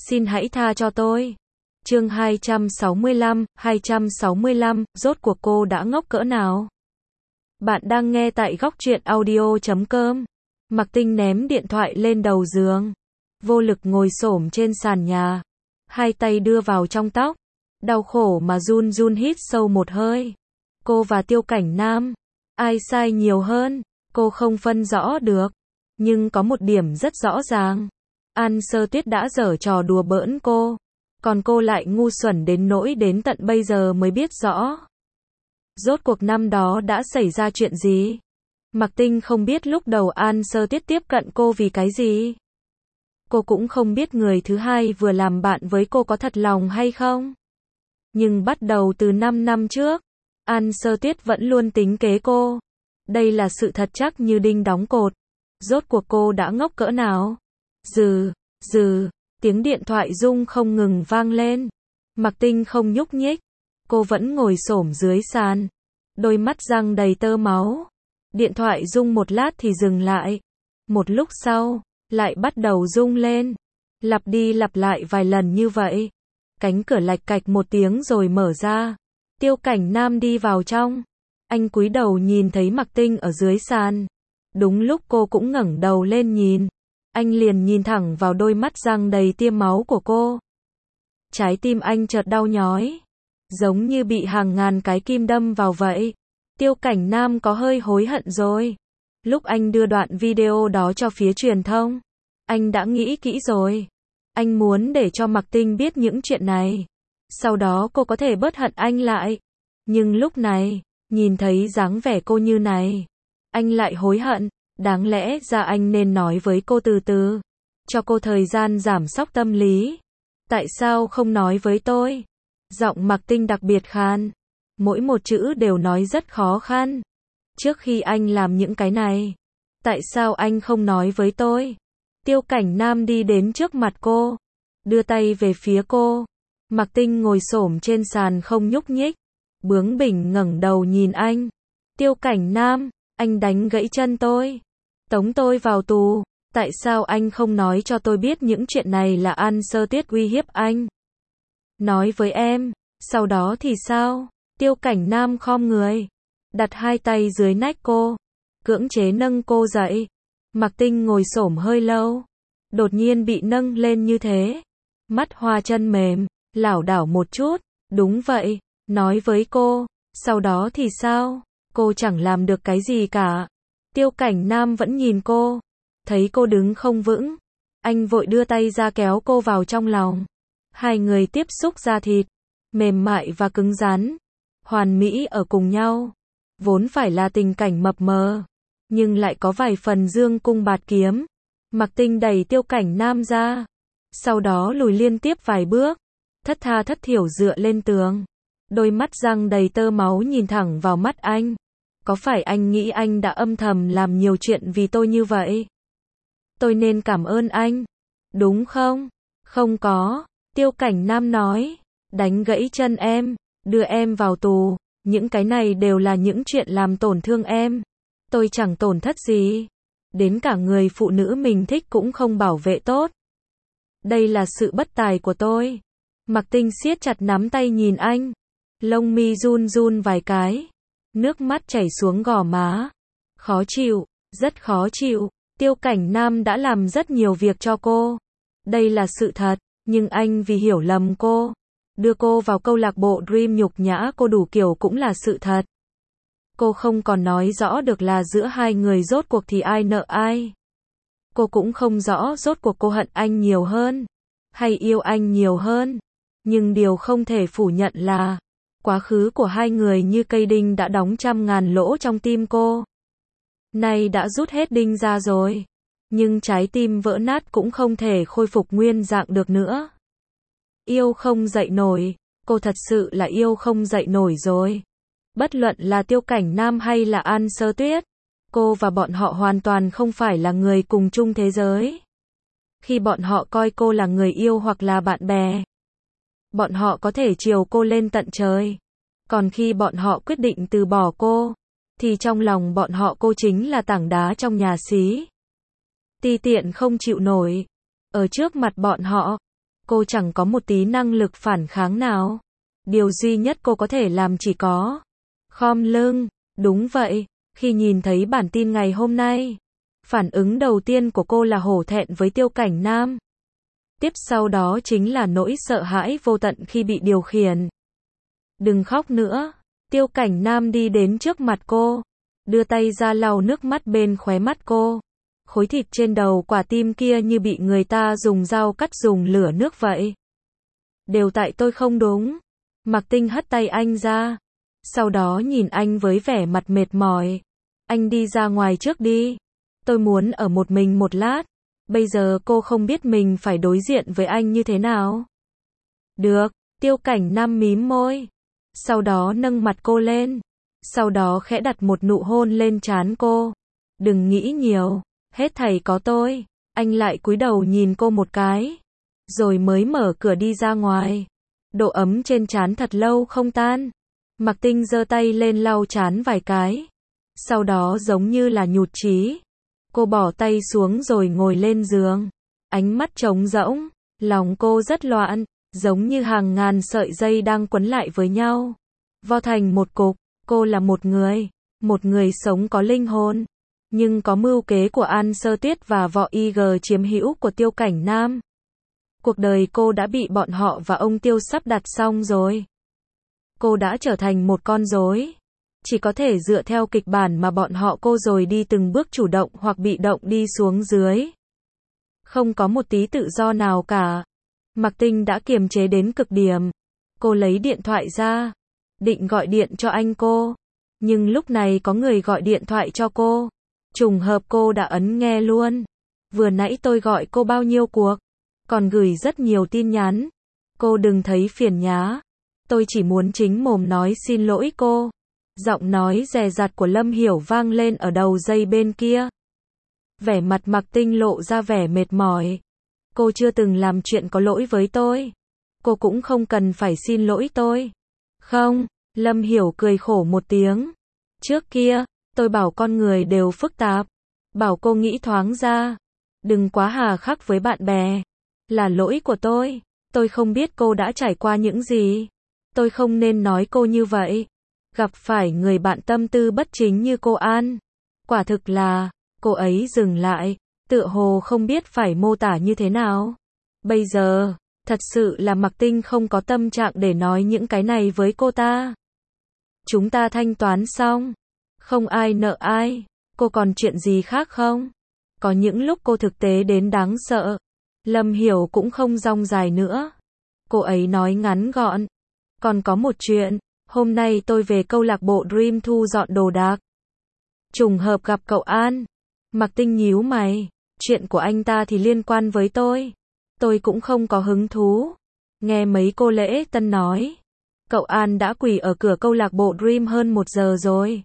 Xin hãy tha cho tôi. Chương 265, rốt cuộc cô đã ngốc cỡ nào? Bạn đang nghe tại góc truyện audio.com. Mạc Tinh ném điện thoại lên đầu giường, vô lực ngồi xổm trên sàn nhà, hai tay đưa vào trong tóc, đau khổ mà run run hít sâu một hơi. Cô và Tiêu Cảnh Nam, ai sai nhiều hơn, cô không phân rõ được, nhưng có một điểm rất rõ ràng. An Sơ Tuyết đã giở trò đùa bỡn cô, còn cô lại ngu xuẩn đến nỗi đến tận bây giờ mới biết rõ. Rốt cuộc năm đó đã xảy ra chuyện gì? Mạc Tinh không biết lúc đầu An Sơ Tuyết tiếp cận cô vì cái gì. Cô cũng không biết người thứ hai vừa làm bạn với cô có thật lòng hay không. Nhưng bắt đầu từ 5 năm trước, An Sơ Tuyết vẫn luôn tính kế cô. Đây là sự thật chắc như đinh đóng cột. Rốt cuộc cô đã ngốc cỡ nào? Tiếng điện thoại rung không ngừng vang lên. Mạc Tinh không nhúc nhích. Cô vẫn ngồi xổm dưới sàn, đôi mắt răng đầy tơ máu. Điện thoại rung một lát thì dừng lại. Một lúc sau, lại bắt đầu rung lên. Lặp đi lặp lại vài lần như vậy. Cánh cửa lạch cạch một tiếng rồi mở ra. Tiêu Cảnh Nam đi vào trong. Anh cúi đầu nhìn thấy Mạc Tinh ở dưới sàn. Đúng lúc cô cũng ngẩng đầu lên nhìn, anh liền nhìn thẳng vào đôi mắt răng đầy tia máu của cô. Trái tim anh chợt đau nhói, giống như bị hàng ngàn cái kim đâm vào vậy. Tiêu Cảnh Nam có hơi hối hận rồi. Lúc anh đưa đoạn video đó cho phía truyền thông, anh đã nghĩ kỹ rồi. Anh muốn để cho Mạc Tinh biết những chuyện này, sau đó cô có thể bớt hận anh lại. Nhưng lúc này, nhìn thấy dáng vẻ cô như này, anh lại hối hận. Đáng lẽ ra anh nên nói với cô từ từ, cho cô thời gian giảm sóc tâm lý. Tại sao không nói với tôi? Giọng Mạc Tinh đặc biệt khan, mỗi một chữ đều nói rất khó khăn. Trước khi anh làm những cái này, tại sao anh không nói với tôi? Tiêu Cảnh Nam đi đến trước mặt cô, đưa tay về phía cô. Mạc Tinh ngồi xổm trên sàn không nhúc nhích, bướng bỉnh ngẩng đầu nhìn anh. Tiêu Cảnh Nam, anh đánh gãy chân tôi, tống tôi vào tù. Tại sao anh không nói cho tôi biết những chuyện này là An Sơ Tuyết uy hiếp anh? Nói với em, sau đó thì sao? Tiêu Cảnh Nam khom người, đặt hai tay dưới nách cô, cưỡng chế nâng cô dậy. Mạc Tinh ngồi xổm hơi lâu, đột nhiên bị nâng lên như thế, mắt hoa chân mềm, lảo đảo một chút. Đúng vậy, nói với cô, sau đó thì sao? Cô chẳng làm được cái gì cả. Tiêu Cảnh Nam vẫn nhìn cô, thấy cô đứng không vững, anh vội đưa tay ra kéo cô vào trong lòng. Hai người tiếp xúc da thịt, mềm mại và cứng rắn, hoàn mỹ ở cùng nhau. Vốn phải là tình cảnh mập mờ, nhưng lại có vài phần dương cung bạt kiếm. Mạc Tinh đẩy Tiêu Cảnh Nam ra, sau đó lùi liên tiếp vài bước, thất tha thất thểu dựa lên tường. Đôi mắt răng đầy tơ máu nhìn thẳng vào mắt anh. Có phải anh nghĩ anh đã âm thầm làm nhiều chuyện vì tôi như vậy? Tôi nên cảm ơn anh, đúng không? Không có, Tiêu Cảnh Nam nói, đánh gãy chân em, đưa em vào tù, những cái này đều là những chuyện làm tổn thương em. Tôi chẳng tổn thất gì, đến cả người phụ nữ mình thích cũng không bảo vệ tốt. Đây là sự bất tài của tôi. Mạc Tinh siết chặt nắm tay nhìn anh, lông mi run run vài cái, nước mắt chảy xuống gò má. Khó chịu, rất khó chịu. Tiêu Cảnh Nam đã làm rất nhiều việc cho cô, đây là sự thật, nhưng anh vì hiểu lầm cô, đưa cô vào câu lạc bộ Dream, nhục nhã cô đủ kiểu cũng là sự thật. Cô không còn nói rõ được là giữa hai người rốt cuộc thì ai nợ ai. Cô cũng không rõ rốt cuộc cô hận anh nhiều hơn, hay yêu anh nhiều hơn. Nhưng điều không thể phủ nhận là, quá khứ của hai người như cây đinh đã đóng trăm ngàn lỗ trong tim cô. Nay đã rút hết đinh ra rồi, nhưng trái tim vỡ nát cũng không thể khôi phục nguyên dạng được nữa. Yêu không dậy nổi, cô thật sự là yêu không dậy nổi rồi. Bất luận là Tiêu Cảnh Nam hay là An Sơ Tuyết, cô và bọn họ hoàn toàn không phải là người cùng chung thế giới. Khi bọn họ coi cô là người yêu hoặc là bạn bè, bọn họ có thể chiều cô lên tận trời. Còn khi bọn họ quyết định từ bỏ cô, thì trong lòng bọn họ cô chính là tảng đá trong nhà xí. Ti tiện không chịu nổi. Ở trước mặt bọn họ, Cô chẳng có một tí năng lực phản kháng nào. Điều duy nhất cô có thể làm chỉ có khom lưng. Đúng vậy, khi nhìn thấy bản tin ngày hôm nay, phản ứng đầu tiên của cô là hổ thẹn với Tiêu Cảnh Nam. Tiếp sau đó chính là nỗi sợ hãi vô tận khi bị điều khiển. Đừng khóc nữa. Tiêu Cảnh Nam đi đến trước mặt cô, đưa tay ra lau nước mắt bên khóe mắt cô. Khối thịt trên đầu quả tim kia như bị người ta dùng dao cắt dùng lửa nước vậy. Đều tại tôi không đúng. Mạc Tinh hất tay anh ra. Sau đó nhìn anh với vẻ mặt mệt mỏi. Anh đi ra ngoài trước đi. Tôi muốn ở một mình một lát. Bây giờ cô không biết mình phải đối diện với anh như thế nào. Được, Tiêu Cảnh Nam mím môi. Sau đó nâng mặt cô lên. Sau đó khẽ đặt một nụ hôn lên trán cô. Đừng nghĩ nhiều, hết thảy có tôi. Anh lại cúi đầu nhìn cô một cái. Rồi mới mở cửa đi ra ngoài. Độ ấm trên trán thật lâu không tan. Mạc Tinh giơ tay lên lau trán vài cái. Sau đó giống như là nhụt chí. Cô bỏ tay xuống rồi ngồi lên giường. Ánh mắt trống rỗng. Lòng cô rất loạn. Giống như hàng ngàn sợi dây đang quấn lại với nhau. Vo thành một cục. Cô là một người sống có linh hồn. Nhưng có mưu kế của An Sơ Tuyết và võ IG chiếm hữu của Tiêu Cảnh Nam. Cuộc đời cô đã bị bọn họ và ông Tiêu sắp đặt xong rồi. Cô đã trở thành một con rối. Chỉ có thể dựa theo kịch bản mà bọn họ cô rồi đi từng bước chủ động hoặc bị động đi xuống dưới. Không có một tí tự do nào cả. Mạc Tinh đã kiềm chế đến cực điểm. Cô lấy điện thoại ra. Định gọi điện cho anh cô. Nhưng lúc này có người gọi điện thoại cho cô. Trùng hợp cô đã ấn nghe luôn. Vừa nãy tôi gọi cô bao nhiêu cuộc. Còn gửi rất nhiều tin nhắn. Cô đừng thấy phiền nhá. Tôi chỉ muốn chính mồm nói xin lỗi cô. Giọng nói dè dặt của Lâm Hiểu vang lên ở đầu dây bên kia. Vẻ mặt Mạc Tinh lộ ra vẻ mệt mỏi. Cô chưa từng làm chuyện có lỗi với tôi. Cô cũng không cần phải xin lỗi tôi. Không, Lâm Hiểu cười khổ một tiếng. Trước kia, tôi bảo con người đều phức tạp. Bảo cô nghĩ thoáng ra. Đừng quá hà khắc với bạn bè. Là lỗi của tôi. Tôi không biết cô đã trải qua những gì. Tôi không nên nói cô như vậy. Gặp phải người bạn tâm tư bất chính như cô An. Quả thực là, cô ấy dừng lại. Tựa hồ không biết phải mô tả như thế nào. Bây giờ, thật sự là Mạc Tinh không có tâm trạng để nói những cái này với cô ta. Chúng ta thanh toán xong. Không ai nợ ai. Cô còn chuyện gì khác không? Có những lúc cô thực tế đến đáng sợ. Lâm Hiểu cũng không rong dài nữa. Cô ấy nói ngắn gọn. Còn có một chuyện. Hôm nay tôi về câu lạc bộ Dream thu dọn đồ đạc. Trùng hợp gặp cậu An. Mạc Tinh nhíu mày. Chuyện của anh ta thì liên quan với tôi. Tôi cũng không có hứng thú. Nghe mấy cô lễ tân nói. Cậu An đã quỳ ở cửa câu lạc bộ Dream hơn 1 giờ rồi.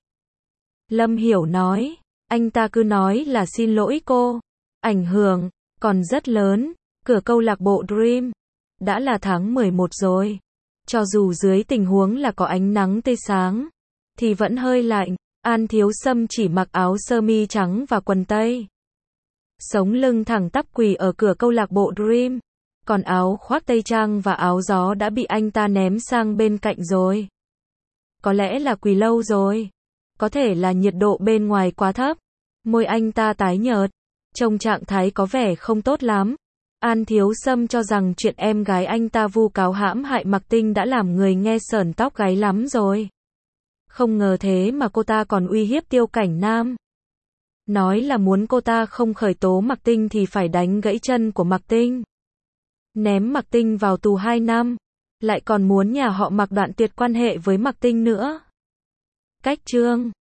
Lâm Hiểu nói. Anh ta cứ nói là xin lỗi cô. Ảnh hưởng còn rất lớn. Cửa câu lạc bộ Dream. Đã là tháng 11 rồi. Cho dù dưới tình huống là có ánh nắng tươi sáng. Thì vẫn hơi lạnh. An Thiếu Sâm chỉ mặc áo sơ mi trắng và quần tây. Sống lưng thẳng tắp quỳ ở cửa câu lạc bộ Dream. Còn áo khoác tây trang và áo gió đã bị anh ta ném sang bên cạnh rồi. Có lẽ là quỳ lâu rồi. Có thể là nhiệt độ bên ngoài quá thấp. Môi anh ta tái nhợt. Trông trạng thái có vẻ không tốt lắm. An Thiếu Sâm cho rằng chuyện em gái anh ta vu cáo hãm hại Mạc Tinh đã làm người nghe sởn tóc gáy lắm rồi. Không ngờ thế mà cô ta còn uy hiếp Tiêu Cảnh Nam. Nói là muốn cô ta không khởi tố Mạc Tinh thì phải đánh gãy chân của Mạc Tinh. Ném Mạc Tinh vào tù 2 năm. Lại còn muốn nhà họ Mạc đoạn tuyệt quan hệ với Mạc Tinh nữa. Cách chương